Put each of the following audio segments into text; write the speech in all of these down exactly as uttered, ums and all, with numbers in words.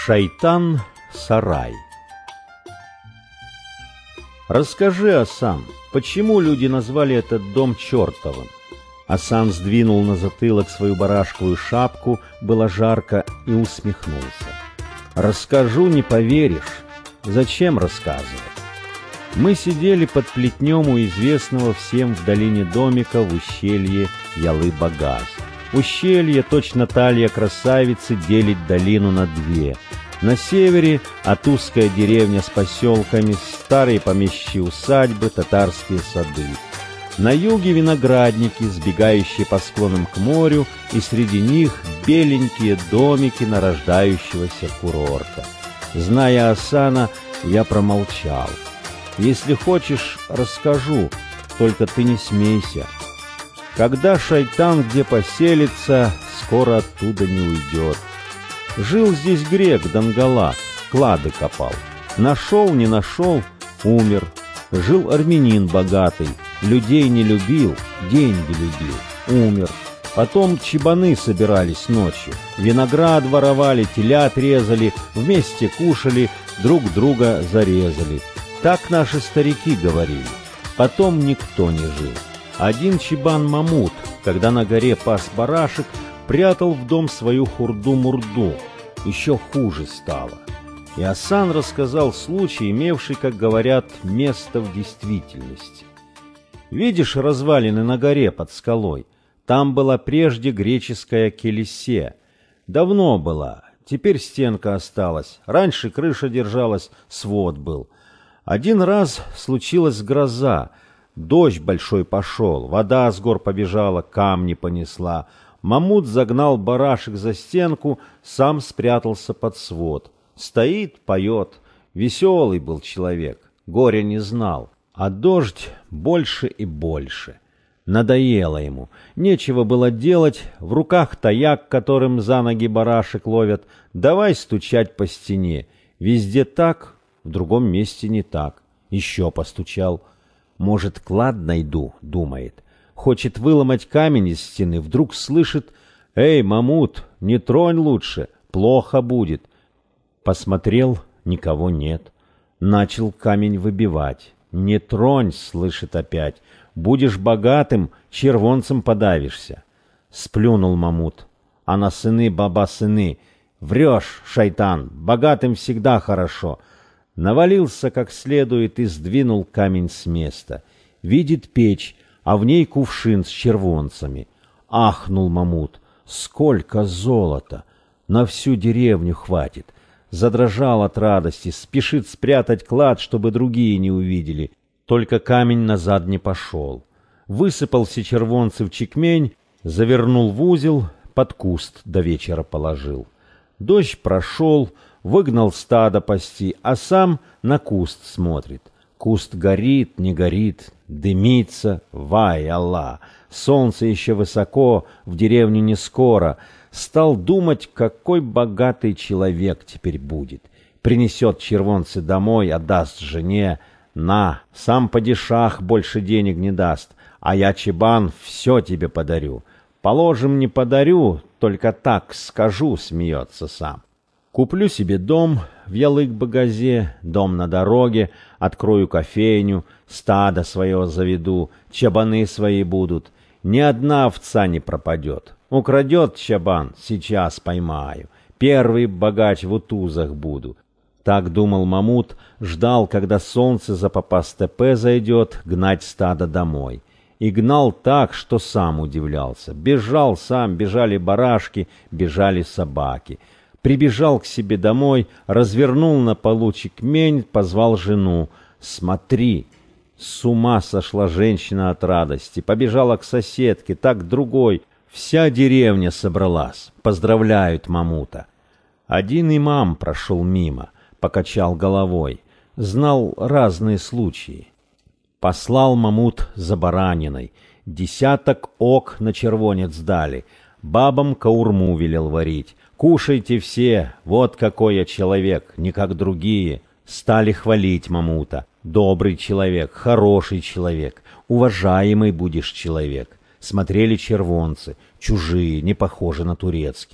Шайтан-сарай. Расскажи, Асан, почему люди назвали этот дом чертовым? Асан сдвинул на затылок свою барашковую шапку, было жарко, и усмехнулся. Расскажу, не поверишь. Зачем рассказывать? Мы сидели под плетнем у известного всем в долине домика в ущелье Ялы-Багаз. Ущелье, точно талия красавицы, делит долину на две. На севере Атузская деревня с поселками, старые помещичьи усадьбы, татарские сады. На юге виноградники, сбегающие по склонам к морю, и среди них беленькие домики нарождающегося курорта. Зная Асана, я промолчал. Если хочешь, расскажу, только ты не смейся. Когда шайтан где поселится, скоро оттуда не уйдет. Жил здесь грек Донгала, клады копал. Нашел, не нашел, умер. Жил армянин богатый, людей не любил, деньги любил, умер. Потом чебаны собирались ночью, виноград воровали, телят резали, вместе кушали, друг друга зарезали. Так наши старики говорили. Потом никто не жил. Один чебан Мамут, когда на горе пас барашек, прятал в дом свою хурду-мурду. Еще хуже стало. И Асан рассказал случай, имевший, как говорят, место в действительности. Видишь развалины на горе под скалой? Там была прежде греческая Келисе. Давно была, теперь стенка осталась. Раньше крыша держалась, свод был. Один раз случилась гроза. Дождь большой пошел, вода с гор побежала, камни понесла. Мамут загнал барашек за стенку, сам спрятался под свод. Стоит, поет. Веселый был человек, горя не знал. А дождь больше и больше. Надоело ему. Нечего было делать. В руках таяк, которым за ноги барашек ловят. Давай стучать по стене. Везде так, в другом месте не так. Еще постучал. Может, клад найду, думает. Хочет выломать камень из стены, вдруг слышит: «Эй, Мамут, не тронь лучше, плохо будет». Посмотрел, никого нет. Начал камень выбивать. «Не тронь», слышит опять. «Будешь богатым, червонцем подавишься». Сплюнул Мамут. А на сыны баба сыны: «Врешь, шайтан, богатым всегда хорошо». Навалился как следует и сдвинул камень с места. Видит печь, а в ней кувшин с червонцами. Ахнул Мамут. Сколько золота! На всю деревню хватит. Задрожал от радости, спешит спрятать клад, чтобы другие не увидели. Только камень назад не пошел. Высыпал все червонцы в чекмень, завернул в узел, под куст до вечера положил. Дождь прошел, выгнал стадо пасти, а сам на куст смотрит. Куст горит, не горит, дымится, вай, Аллах. Солнце еще высоко, в деревню не скоро. Стал думать, какой богатый человек теперь будет. Принесет червонцы домой, отдаст жене. На, сам падишах больше денег не даст, а я, чебан, все тебе подарю. Положим, не подарю, только так скажу, смеется сам. Куплю себе дом в Ялык-Багазе, дом на дороге, открою кофейню, стадо свое заведу, чабаны свои будут. Ни одна овца не пропадет. Украдет чабан, сейчас поймаю. Первый богач в утузах буду. Так думал Мамут, ждал, когда солнце за Попас-Тепе зайдет, гнать стадо домой. И гнал так, что сам удивлялся. Бежал сам, бежали барашки, бежали собаки. Прибежал к себе домой, развернул на полу чекмень, позвал жену. «Смотри!» С ума сошла женщина от радости. Побежала к соседке, так к другой. Вся деревня собралась. Поздравляют Мамута. Один имам прошел мимо, покачал головой. Знал разные случаи. Послал Мамут за бараниной. Десяток ок на червонец дали. Бабам каурму велел варить. «Кушайте все, вот какой я человек, не как другие». Стали хвалить Мамута. «Добрый человек, хороший человек, уважаемый будешь человек». Смотрели червонцы, чужие, не похожи на турецкие.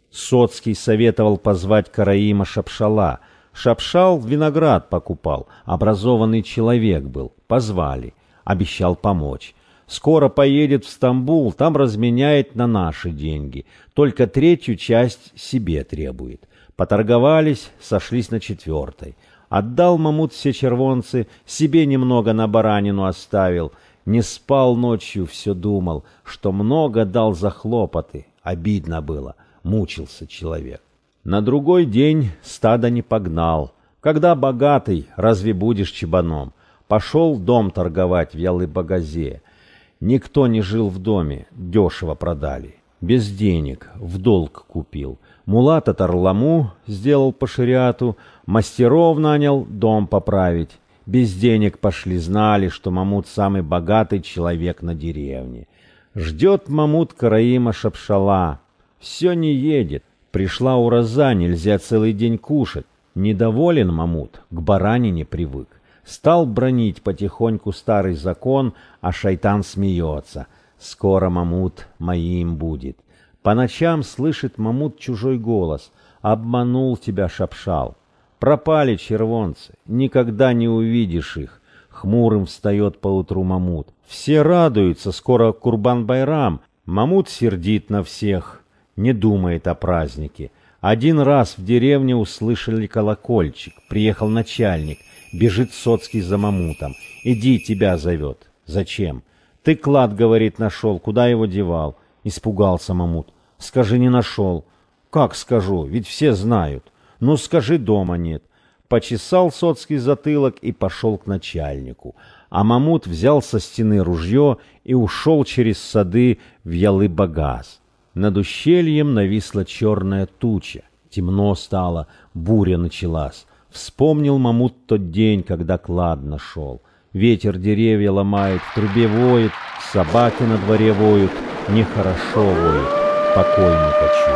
Соцкий советовал позвать караима Шапшала. Шапшал виноград покупал, образованный человек был. Позвали, обещал помочь. Скоро поедет в Стамбул, там разменяет на наши деньги. Только третью часть себе требует. Поторговались, сошлись на четвертой. Отдал Мамут все червонцы, себе немного на баранину оставил. Не спал ночью, все думал, что много дал за хлопоты. Обидно было, мучился человек. На другой день стадо не погнал. Когда богатый, разве будешь чебаном? Пошел дом торговать в Ялы-Багазе. Никто не жил в доме, дешево продали. Без денег, в долг купил. Мулата Тарламу сделал по шариату, мастеров нанял дом поправить. Без денег пошли, знали, что Мамут самый богатый человек на деревне. Ждет Мамут караима Шапшала. Все не едет. Пришла ураза, нельзя целый день кушать. Недоволен Мамут, к баранине привык. Стал бранить потихоньку старый закон, а шайтан смеется. Скоро Мамут моим будет. По ночам слышит Мамут чужой голос. Обманул тебя Шапшал. Пропали червонцы, никогда не увидишь их. Хмурым встает поутру Мамут. Все радуются, скоро Курбан-Байрам. Мамут сердит на всех, не думает о празднике. Один раз в деревне услышали колокольчик. Приехал начальник. Бежит Соцкий за Мамутом. «Иди, тебя зовет». «Зачем?» «Ты клад, — говорит, — нашел. Куда его девал?» Испугался Мамут. «Скажи, не нашел». «Как скажу? Ведь все знают». «Ну, скажи, дома нет». Почесал Соцкий затылок и пошел к начальнику. А Мамут взял со стены ружье и ушел через сады в Ялы-Багаз. Над ущельем нависла черная туча. Темно стало, буря началась. Вспомнил Мамут тот день, когда клад нашел. Ветер деревья ломает, в трубе воет, собаки на дворе воют. Нехорошо воет, покой не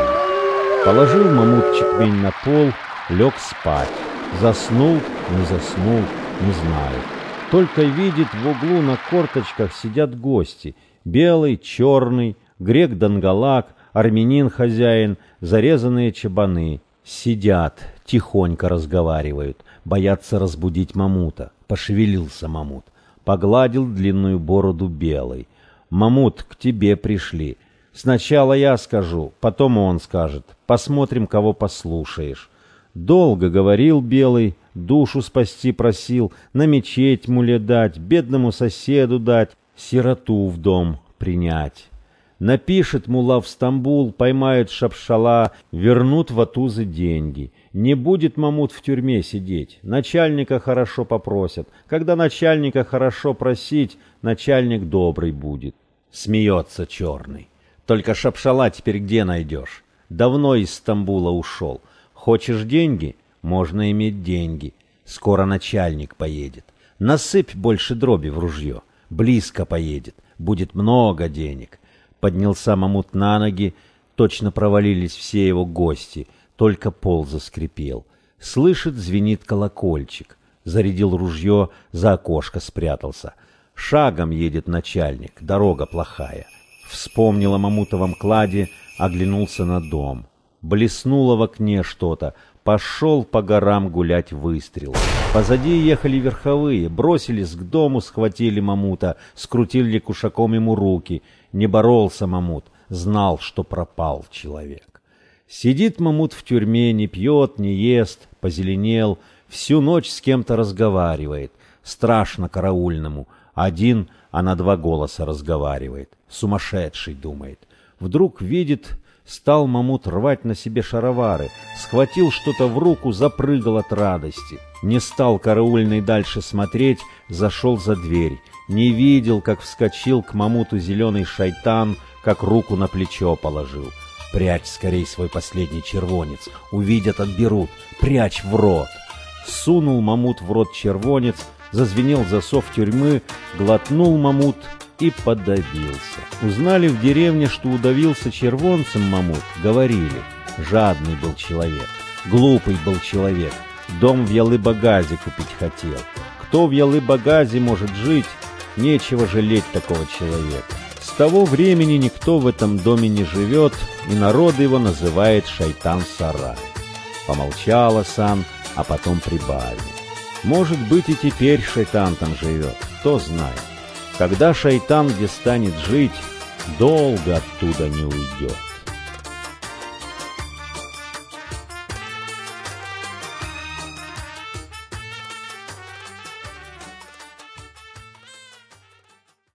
хочу. Положил Мамут чекмень на пол, лег спать. Заснул, не заснул, не знаю. Только видит, в углу на корточках сидят гости. Белый, черный, грек-донгалак, армянин-хозяин, зарезанные чабаны. Сидят, тихонько разговаривают, боятся разбудить Мамута. Пошевелился Мамут, погладил длинную бороду белой. «Мамут, к тебе пришли. Сначала я скажу, потом он скажет. Посмотрим, кого послушаешь». Долго говорил белый, душу спасти просил, на мечеть муле дать, бедному соседу дать, сироту в дом принять. Напишет мулла в Стамбул, поймают Шапшала, вернут в Атузы деньги. Не будет Мамут в тюрьме сидеть, начальника хорошо попросят. Когда начальника хорошо просить, начальник добрый будет. Смеется черный. Только Шапшала теперь где найдешь? Давно из Стамбула ушел. Хочешь деньги? Можно иметь деньги. Скоро начальник поедет. Насыпь больше дроби в ружье. Близко поедет. Будет много денег. Поднялся Мамут на ноги, точно провалились все его гости, только пол заскрипел. Слышит, звенит колокольчик. Зарядил ружье, за окошко спрятался. Шагом едет начальник, дорога плохая. Вспомнил о Мамутовом кладе, оглянулся на дом. Блеснуло в окне что-то, пошел по горам гулять выстрел. Позади ехали верховые, бросились к дому, схватили Мамута, скрутили кушаком ему руки. Не боролся Мамут, знал, что пропал человек. Сидит Мамут в тюрьме, не пьет, не ест, позеленел, всю ночь с кем-то разговаривает. Страшно караульному, один, а на два голоса разговаривает. Сумасшедший, думает. Вдруг видит, стал Мамут рвать на себе шаровары, схватил что-то в руку, запрыгал от радости. Не стал караульный дальше смотреть, зашел за дверь. Не видел, как вскочил к Мамуту зеленый шайтан, как руку на плечо положил. «Прячь скорей свой последний червонец, увидят, отберут, прячь в рот!» Сунул Мамут в рот червонец, зазвенел засов тюрьмы, глотнул Мамут и подавился. Узнали в деревне, что удавился червонцем Мамут, говорили: жадный был человек, глупый был человек, дом в Ялы-Багазе купить хотел. Кто в Ялы-Багазе может жить, Нечего жалеть такого человека. С того времени никто в этом доме не живет, и народ его называет Шайтан-сарай. Помолчал Асан, а потом прибавил. Может быть, и теперь шайтан там живет, кто знает. Когда шайтан где станет жить, долго оттуда не уйдет.